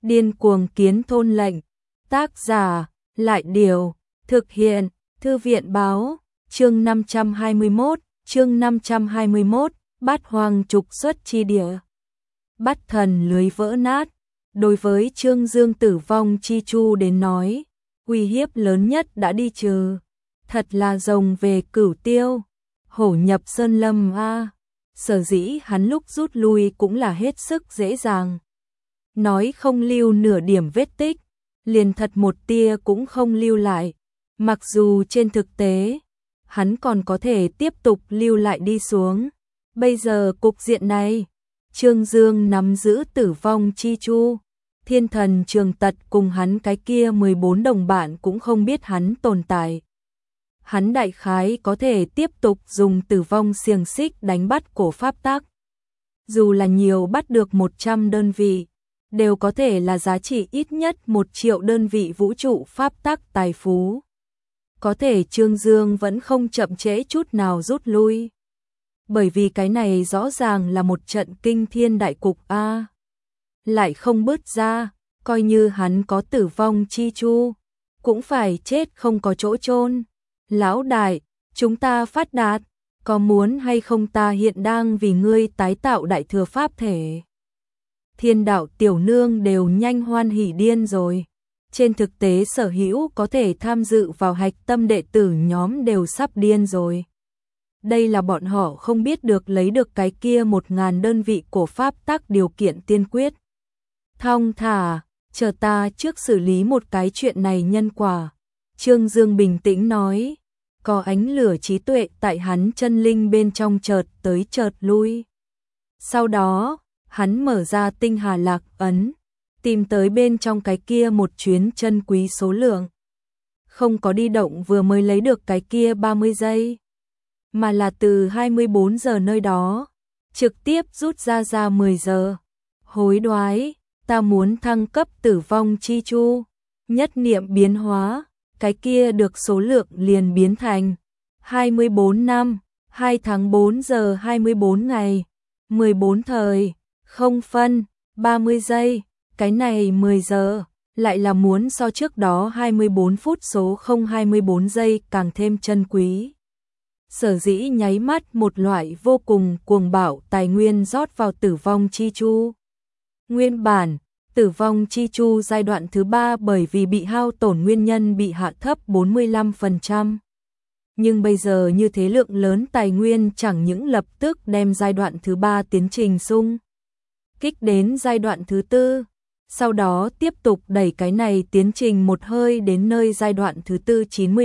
Điên cuồng kiến thôn lệnh. Tác giả, Lại Điều. Thực hiện, Thư viện báo. Chương 521, Bát Hoang trục xuất chi địa. Bắt thần lưới vỡ nát. Đối với Trương Dương tử vong chi chu đến nói, uy hiếp lớn nhất đã đi trừ. Thật là rồng về Cửu Tiêu, hổ nhập sơn lâm a. Sở dĩ hắn lúc rút lui cũng là hết sức dễ dàng. Nói không lưu nửa điểm vết tích, liền thật một tia cũng không lưu lại. Mặc dù trên thực tế, hắn còn có thể tiếp tục lưu lại đi xuống. Bây giờ cục diện này, Trương Dương nắm giữ tử vong chi chu. Thiên thần Trường Tật cùng hắn cái kia 14 đồng bạn cũng không biết hắn tồn tại. Hắn đại khái có thể tiếp tục dùng tử vong xiềng xích đánh bắt cổ pháp tắc. Dù là nhiều bắt được 100 đơn vị, đều có thể là giá trị ít nhất 1 triệu đơn vị vũ trụ pháp tắc tài phú. Có thể Trương Dương vẫn không chậm trễ chút nào rút lui. Bởi vì cái này rõ ràng là một trận kinh thiên đại cục a. Lại không bứt ra, coi như hắn có tử vong chi chu, cũng phải chết không có chỗ chôn. Lão đại, chúng ta phát đạt, có muốn hay không ta hiện đang vì ngươi tái tạo đại thừa pháp thể. Thiên đạo tiểu nương đều nhanh hoan hỉ điên rồi. Trên thực tế sở hữu có thể tham dự vào hạch tâm đệ tử nhóm đều sắp điên rồi. Đây là bọn họ không biết được lấy được cái kia 1000 đơn vị của pháp tắc điều kiện tiên quyết. Thong thả, chờ ta trước xử lý một cái chuyện này nhân quả. Trương Dương bình tĩnh nói, có ánh lửa trí tuệ tại hắn chân linh bên trong chợt tới chợt lui. Sau đó, hắn mở ra tinh hà lạc ấn, tìm tới bên trong cái kia một chuyến chân quý số lượng. Không có đi động vừa mới lấy được cái kia 30 giây, mà là từ 24 giờ nơi đó, trực tiếp rút ra 10 giờ. Hối đoái, ta muốn thăng cấp tử vong chi chu. Nhất niệm biến hóa, cái kia được số lượng liền biến thành 24 năm, 2 tháng 4 giờ 24 ngày, 14 thời, không phân, 30 giây. Cái này 10 giờ, lại là muốn so trước đó 24 phút số 024 giây càng thêm chân quý. Sở dĩ nháy mắt một loại vô cùng cuồng bạo tài nguyên rót vào tử vong chi chu. Nguyên bản, tử vong chi chu giai đoạn thứ 3 bởi vì bị hao tổn nguyên nhân bị hạ thấp 45%. Nhưng bây giờ như thế lượng lớn tài nguyên chẳng những lập tức đem giai đoạn thứ 3 tiến trình xung kích đến giai đoạn thứ 4. Sau đó tiếp tục đẩy cái này tiến trình một hơi đến nơi giai đoạn thứ 4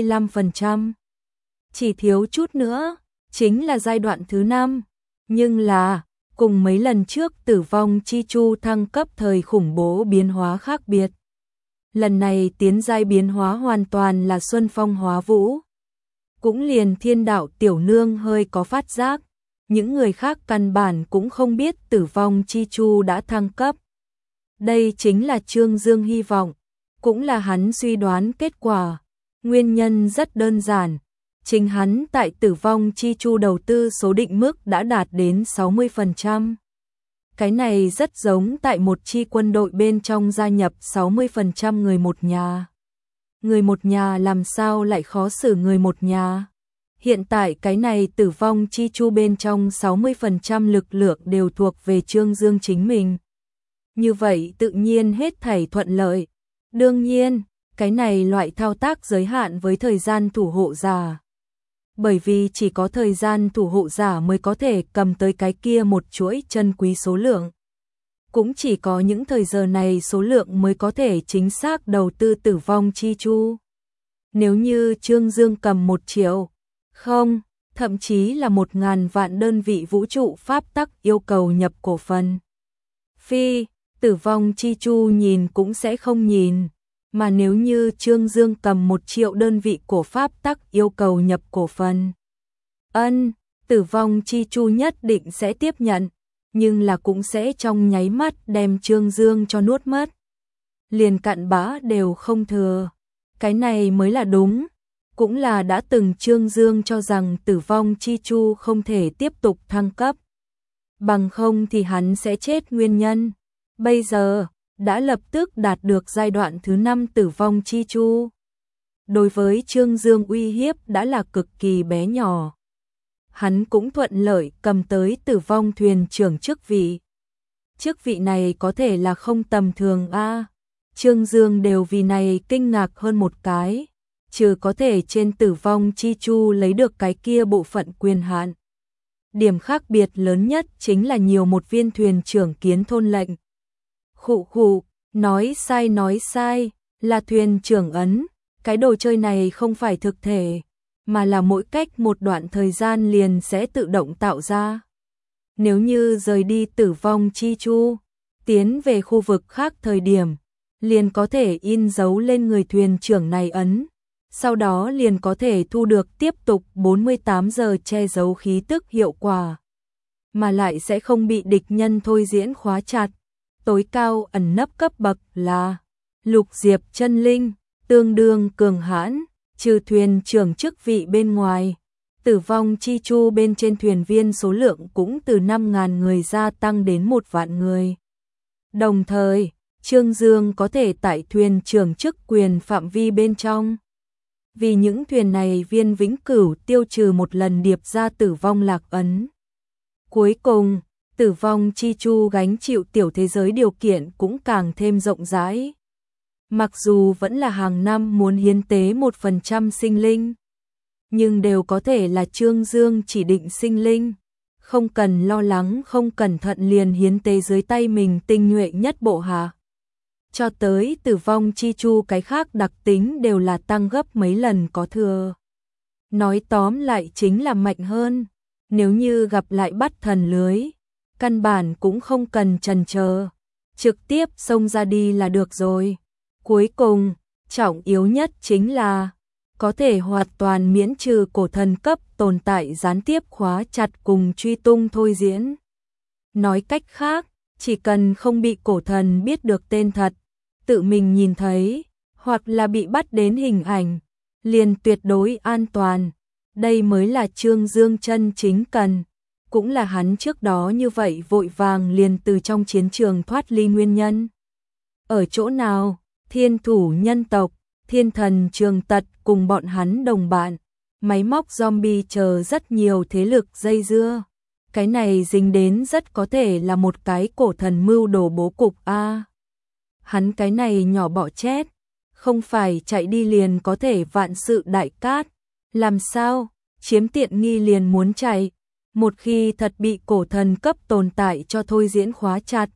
95%. Chỉ thiếu chút nữa, chính là giai đoạn thứ 5. Nhưng là, cùng mấy lần trước tử vong chi chu thăng cấp thời khủng bố biến hóa khác biệt. Lần này tiến giai biến hóa hoàn toàn là xuân phong hóa vũ. Cũng liền thiên đạo tiểu nương hơi có phát giác. Những người khác căn bản cũng không biết tử vong chi chu đã thăng cấp. Đây chính là Trương Dương hy vọng, cũng là hắn suy đoán kết quả. Nguyên nhân rất đơn giản, chính hắn tại tử vong chi chu đầu tư số định mức đã đạt đến 60%. Cái này rất giống tại một chi quân đội bên trong gia nhập 60% người một nhà. Người một nhà làm sao lại khó xử người một nhà? Hiện tại cái này tử vong chi chu bên trong 60% lực lượng đều thuộc về Trương Dương chính mình. Như vậy tự nhiên hết thảy thuận lợi. Đương nhiên, cái này loại thao tác giới hạn với thời gian thủ hộ giả. Bởi vì chỉ có thời gian thủ hộ giả mới có thể cầm tới cái kia một chuỗi chân quý số lượng. Cũng chỉ có những thời giờ này số lượng mới có thể chính xác đầu tư tử vong chi chu. Nếu như Trương Dương cầm 1 triệu, không, thậm chí là 1000 vạn đơn vị vũ trụ pháp tắc yêu cầu nhập cổ phần. Phi, tử vong chi chu nhìn cũng sẽ không nhìn. Mà nếu như Trương Dương cầm 1 triệu đơn vị của pháp tắc yêu cầu nhập cổ phần, tử vong chi chu nhất định sẽ tiếp nhận, nhưng là cũng sẽ trong nháy mắt đem Trương Dương cho nuốt mất. Liền cặn bã đều không thừa. Cái này mới là đúng, cũng là đã từng Trương Dương cho rằng tử vong chi chu không thể tiếp tục thăng cấp. Bằng không thì hắn sẽ chết nguyên nhân. Bây giờ, đã lập tức đạt được giai đoạn thứ 5 tử vong chi chu. Đối với Trương Dương uy hiếp đã là cực kỳ bé nhỏ. Hắn cũng thuận lợi cầm tới tử vong thuyền trưởng chức vị. Chức vị này có thể là không tầm thường a. Trương Dương đều vì này kinh ngạc hơn một cái, trừ có thể trên tử vong chi chu lấy được cái kia bộ phận quyền hạn. Điểm khác biệt lớn nhất chính là nhiều một viên thuyền trưởng kiến thôn lệnh. Khụ khụ, nói sai, là thuyền trưởng ấn, cái đồ chơi này không phải thực thể, mà là mỗi cách một đoạn thời gian liền sẽ tự động tạo ra. Nếu như rời đi tử vong chi chu, tiến về khu vực khác thời điểm, liền có thể in dấu lên người thuyền trưởng này ấn, sau đó liền có thể thu được tiếp tục 48 giờ che giấu khí tức hiệu quả, mà lại sẽ không bị địch nhân thôi diễn khóa chặt. Tối cao ẩn nấp cấp bậc là Lục Diệp chân linh, tương đương cường hãn, trừ thuyền trưởng chức vị bên ngoài. Tử vong chi chu bên trên thuyền viên số lượng cũng từ 5.000 người gia tăng đến 1 vạn người. Đồng thời, Trương Dương có thể tại thuyền trưởng chức quyền phạm vi bên trong. Vì những thuyền này viên vĩnh cửu tiêu trừ một lần điệp ra tử vong lạc ấn. Cuối cùng, tử vong chi chu gánh chịu tiểu thế giới điều kiện cũng càng thêm rộng rãi. Mặc dù vẫn là hàng năm muốn hiến tế 1% sinh linh, nhưng đều có thể là Trương Dương chỉ định sinh linh, không cần lo lắng không cẩn thận liền hiến tế dưới tay mình tinh nhuệ nhất bộ hạ. Cho tới tử vong chi chu cái khác đặc tính đều là tăng gấp mấy lần có thừa. Nói tóm lại chính là mạnh hơn, nếu như gặp lại bắt thần lưới, căn bản cũng không cần chần chờ, trực tiếp xông ra đi là được rồi. Cuối cùng, trọng yếu nhất chính là có thể hoàn toàn miễn trừ cổ thần cấp tồn tại gián tiếp khóa chặt cùng truy tung thôi diễn. Nói cách khác, chỉ cần không bị cổ thần biết được tên thật, tự mình nhìn thấy, hoặc là bị bắt đến hình ảnh, liền tuyệt đối an toàn. Đây mới là Trương Dương chân chính cần, cũng là hắn trước đó như vậy vội vàng liền từ trong chiến trường thoát ly nguyên nhân. Ở chỗ nào, thiên thủ nhân tộc, thiên thần trường tật cùng bọn hắn đồng bạn, máy móc zombie chờ rất nhiều thế lực dây dưa. Cái này dính đến rất có thể là một cái cổ thần mưu đồ bố cục a. Hắn cái này nhỏ bỏ chết, không phải chạy đi liền có thể vạn sự đại cát, làm sao, chiếm tiện nghi liền muốn chạy, một khi thật bị cổ thần cấp tồn tại cho thôi diễn khóa chặt.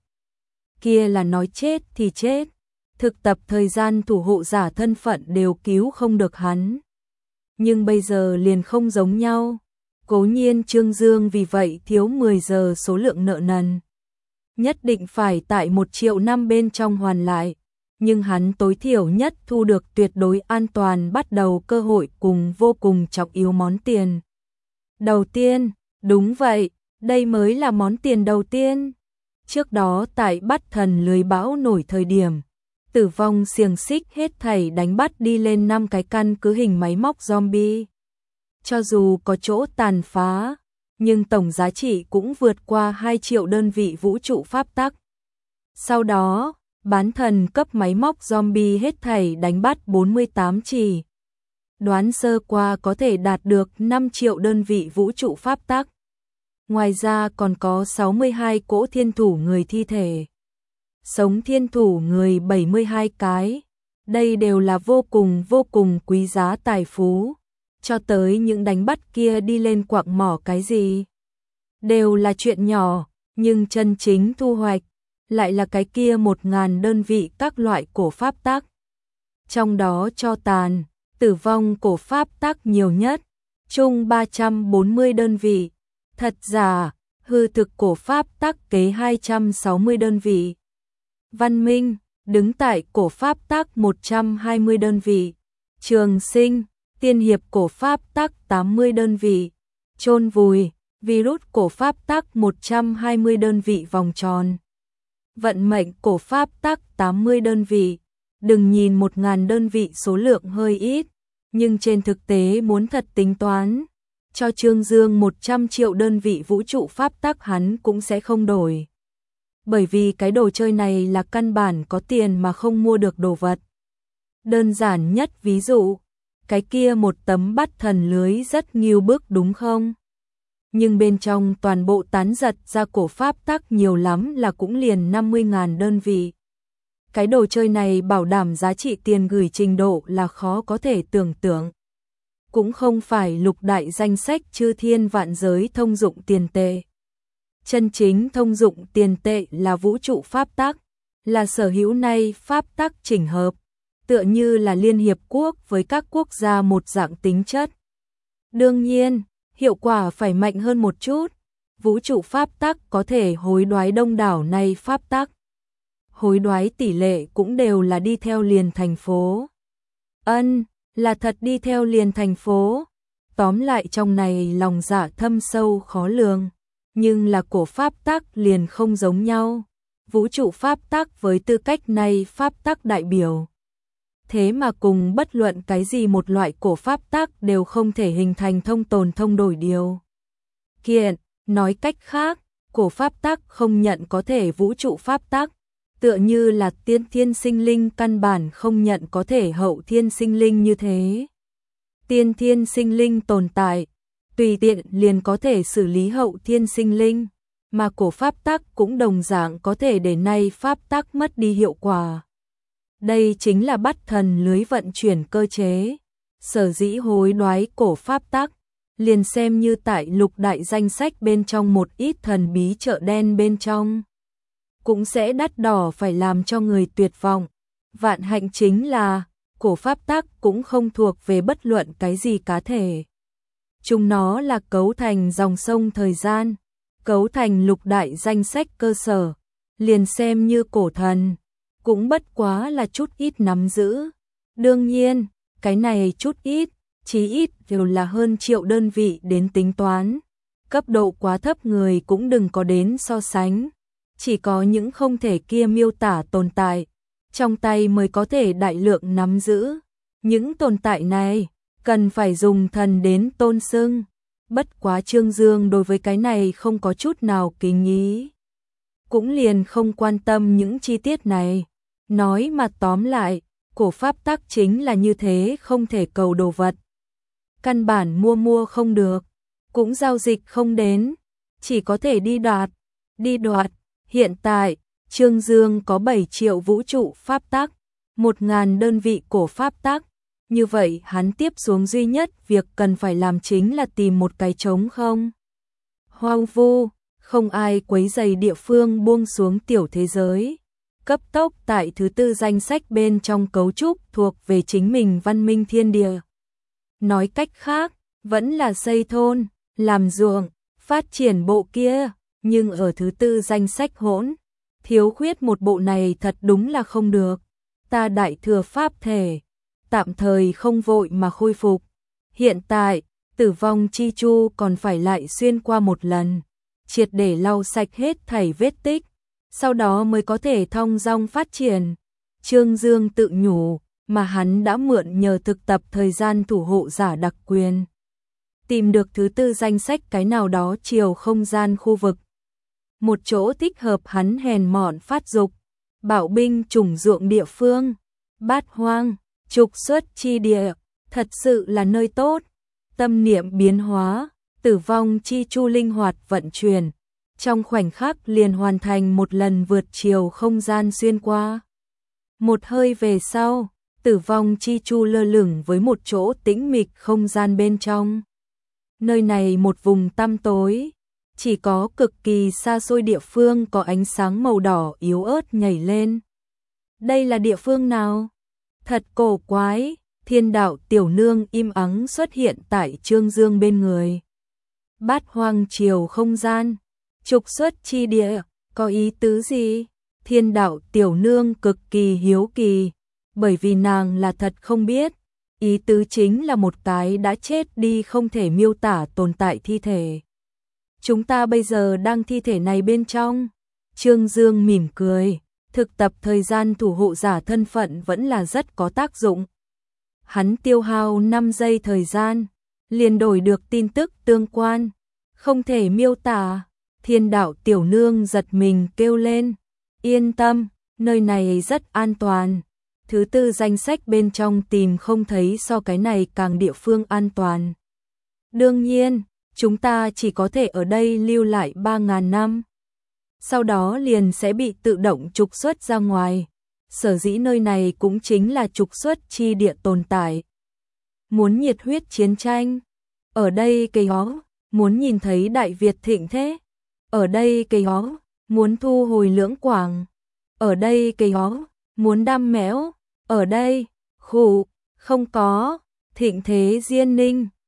Kia là nói chết thì chết, thực tập thời gian thủ hộ giả thân phận đều cứu không được hắn. Nhưng bây giờ liền không giống nhau, cố nhiên Trương Dương vì vậy thiếu 10 giờ số lượng nợ nần. Nhất định phải tại 1 triệu năm bên trong hoàn lại, nhưng hắn tối thiểu nhất thu được tuyệt đối an toàn bắt đầu cơ hội cùng vô cùng trọng yếu món tiền. Đầu tiên, đúng vậy, đây mới là món tiền đầu tiên. Trước đó tại bắt thần lưới bão nổi thời điểm, tử vong xiềng xích hết thảy đánh bắt đi lên 5 cái căn cứ hình máy móc zombie. Cho dù có chỗ tàn phá, nhưng tổng giá trị cũng vượt qua 2 triệu đơn vị vũ trụ pháp tắc. Sau đó, bán thần cấp máy móc zombie hết thảy đánh bắt 48 chỉ. Đoán sơ qua có thể đạt được 5 triệu đơn vị vũ trụ pháp tắc. Ngoài ra còn có 62 cỗ thiên thủ người thi thể. Sống thiên thủ người 72 cái. Đây đều là vô cùng quý giá tài phú. Cho tới những đánh bắt kia đi lên quặng mỏ cái gì. Đều là chuyện nhỏ, nhưng chân chính thu hoạch lại là cái kia 1.000 đơn vị các loại cổ pháp tắc. Trong đó cho tàn, tử vong cổ pháp tắc nhiều nhất, chung 340 đơn vị. Thật giả, hư thực cổ pháp tắc kế 260 đơn vị. Văn minh, đứng tại cổ pháp tắc 120 đơn vị. Trường sinh, tiên hiệp cổ pháp tắc 80 đơn vị. Chôn vùi, virus cổ pháp tắc 120 đơn vị vòng tròn. Vận mệnh cổ pháp tắc 80 đơn vị. Đừng nhìn 1.000 đơn vị số lượng hơi ít, nhưng trên thực tế muốn thật tính toán, cho Trương Dương 100 triệu đơn vị vũ trụ pháp tắc hắn cũng sẽ không đổi. bởi vì cái đồ chơi này là căn bản có tiền mà không mua được đồ vật. Đơn giản nhất ví dụ, cái kia một tấm bắt thần lưới rất nghiêu bức đúng không? Nhưng bên trong toàn bộ tán giật ra cổ pháp tắc nhiều lắm là cũng liền 50.000 đơn vị. Cái đồ chơi này bảo đảm giá trị tiền gửi trình độ là khó có thể tưởng tượng. Cũng không phải lục đại danh sách chư thiên vạn giới thông dụng tiền tệ. Chân chính thông dụng tiền tệ là vũ trụ pháp tắc, là sở hữu nay pháp tắc chỉnh hợp, tựa như là Liên Hiệp Quốc với các quốc gia một dạng tính chất. Đương nhiên, hiệu quả phải mạnh hơn một chút, vũ trụ pháp tắc có thể hối đoái đông đảo nay pháp tắc. Hối đoái tỷ lệ cũng đều là đi theo liền thành phố. Là thật đi theo liền thành phố. Tóm lại trong này lòng dạ thâm sâu khó lường, nhưng là cổ pháp tắc liền không giống nhau. Vũ trụ pháp tắc với tư cách này pháp tắc đại biểu. Thế mà cùng bất luận cái gì một loại cổ pháp tắc đều không thể hình thành thông tồn thông đổi điều kiện. Nói cách khác, cổ pháp tắc không nhận có thể vũ trụ pháp tắc, tựa như là tiên thiên sinh linh căn bản không nhận có thể hậu thiên sinh linh như thế. Tiên thiên sinh linh tồn tại, tùy tiện liền có thể xử lý hậu thiên sinh linh, mà cổ pháp tắc cũng đồng dạng có thể để nay pháp tắc mất đi hiệu quả. Đây chính là bắt thần lưới vận chuyển cơ chế. Sở dĩ hối đoái cổ pháp tắc, liền xem như tại lục đại danh sách bên trong một ít thần bí chợ đen bên trong, cũng sẽ đắt đỏ phải làm cho người tuyệt vọng. Vạn hạnh chính là, cổ pháp tắc cũng không thuộc về bất luận cái gì cá thể. Chúng nó là cấu thành dòng sông thời gian, cấu thành lục đại danh sách cơ sở, liền xem như cổ thần, cũng bất quá là chút ít nắm giữ. Đương nhiên, cái này chút ít, chí ít đều là hơn triệu đơn vị đến tính toán. Cấp độ quá thấp người cũng đừng có đến so sánh. Chỉ có những không thể kia miêu tả tồn tại, trong tay mới có thể đại lượng nắm giữ. Những tồn tại này, cần phải dùng thần đến tôn xưng. Bất quá Trương Dương đối với cái này không có chút nào kính ý. Cũng liền không quan tâm những chi tiết này. Nói mà tóm lại, cổ pháp tắc chính là như thế, không thể cầu đồ vật. Căn bản mua không được, cũng giao dịch không đến, chỉ có thể đi đoạt. Hiện tại, Trương Dương có 7 triệu vũ trụ pháp tắc, 1.000 đơn vị cổ pháp tắc. Như vậy hắn tiếp xuống duy nhất việc cần phải làm chính là tìm một cái trống không. Hoang vu, không ai quấy rầy địa phương buông xuống tiểu thế giới. Cấp tốc tại thứ tư danh sách bên trong cấu trúc thuộc về chính mình văn minh thiên địa. Nói cách khác, vẫn là xây thôn, làm ruộng, phát triển bộ kia, nhưng ở thứ tư danh sách hỗn, thiếu khuyết một bộ này thật đúng là không được. Ta đại thừa pháp thể, tạm thời không vội mà khôi phục. Hiện tại, tử vong chi chu còn phải lại xuyên qua một lần, triệt để lau sạch hết thảy vết tích, sau đó mới có thể thong dong phát triển. Trương Dương tự nhủ, mà hắn đã mượn nhờ thực tập thời gian thủ hộ giả đặc quyền. Tìm được thứ tư danh sách cái nào đó chiều không gian khu vực. Một chỗ thích hợp hắn hèn mọn phát dục, bảo binh trùng ruộng địa phương, bát hoang, trục xuất chi địa, thật sự là nơi tốt. Tâm niệm biến hóa, tử vong chi chu linh hoạt vận chuyển, trong khoảnh khắc liền hoàn thành một lần vượt chiều không gian xuyên qua. Một hơi về sau, tử vong chi chu lơ lửng với một chỗ tĩnh mịch không gian bên trong. Nơi này một vùng tăm tối, chỉ có cực kỳ xa xôi địa phương có ánh sáng màu đỏ yếu ớt nhảy lên. Đây là địa phương nào? Thật cổ quái. Thiên đạo tiểu nương im ắng xuất hiện tại Trương Dương bên người. Bát hoang chiều không gian, trục xuất chi địa, có ý tứ gì? Thiên đạo tiểu nương cực kỳ hiếu kỳ, bởi vì nàng là thật không biết. Ý tứ chính là một cái đã chết đi không thể miêu tả tồn tại thi thể. Chúng ta bây giờ đang thi thể này bên trong. Trương Dương mỉm cười, thực tập thời gian thủ hộ giả thân phận vẫn là rất có tác dụng. Hắn tiêu hao 5 giây thời gian, liền đổi được tin tức tương quan, không thể miêu tả. Thiên đạo tiểu nương giật mình kêu lên, yên tâm, nơi này rất an toàn. Thứ tư danh sách bên trong tìm không thấy so cái này càng địa phương an toàn. Đương nhiên, chúng ta chỉ có thể ở đây lưu lại 3.000 năm. Sau đó liền sẽ bị tự động trục xuất ra ngoài. Sở dĩ nơi này cũng chính là trục xuất chi địa tồn tại. Muốn nhiệt huyết chiến tranh, ở đây cây hó, muốn nhìn thấy Đại Việt thịnh thế, ở đây cây hó, muốn thu hồi Lưỡng Quảng, ở đây cây hó, muốn đam mẽo, ở đây, khủ, không có, thịnh thế Diên Ninh.